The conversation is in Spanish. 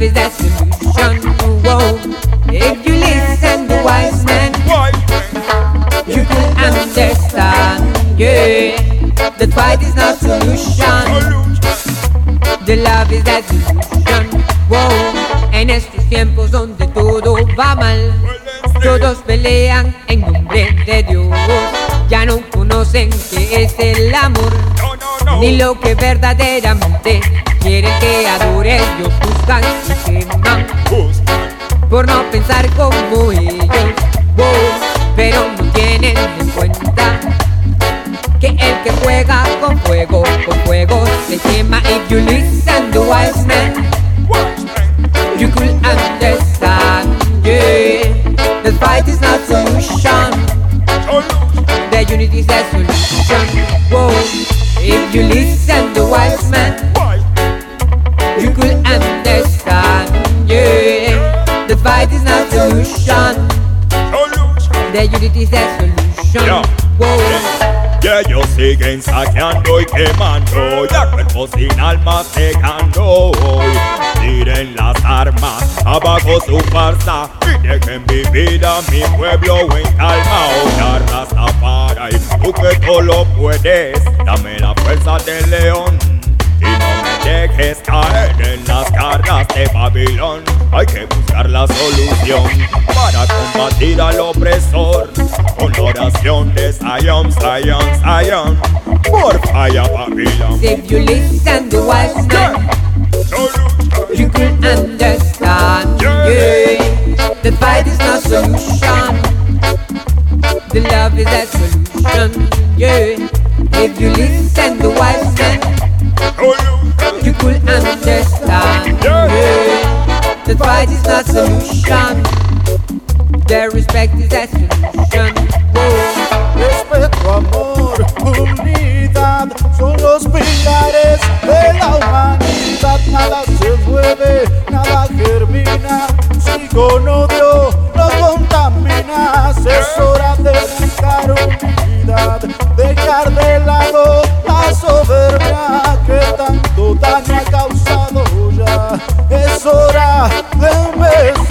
is the solution. Whoa. If you listen to wise men, you could understand, yeah, that fight is not solution. The love is the solution. Whoa. En estos tiempos donde todo va mal, todos pelean en nombre de Dios. Ya no conocen qué es el amor, ni lo que verdaderamente quieren que adore. Ellos buscan y queman por no pensar como ellos, pero no tienen en cuenta que el que juega con fuego se quema. If you listen to wise men, you could understand, yeah, the fight is not solution. The unity is the solution. Whoa. If you listen to wise men, you could understand, yeah, the fight is not solution. The unity is the solution. Whoa. Y ellos siguen saqueando y quemando, y a cuerpos sin almas dejando. Tiren las armas, abajo su farsa, y dejen vivir a mi pueblo en calma. Oye, Rastafari, tú que todo lo puedes, dame la fuerza del león y no me dejes caer en las garras de Babilón. Hay que buscar la solución para combatir al opresor, con la oración de Zion, Zion, Zion, por falla Babilón. If you listen to wise men, you could understand, yeah, the fight is not solution. The love is the solution, yeah. If you listen to wise men, you could understand, yeah, the fight is not solution. The respect is the solution. Respeto, amor, unidad son los pilares de la humanidad. Nada se mueve, nada germina, si con odio no contaminas. Es hora de buscar unidad, dejar de lado la soberbia que tanto daño ha causado ya. Es hora de un beso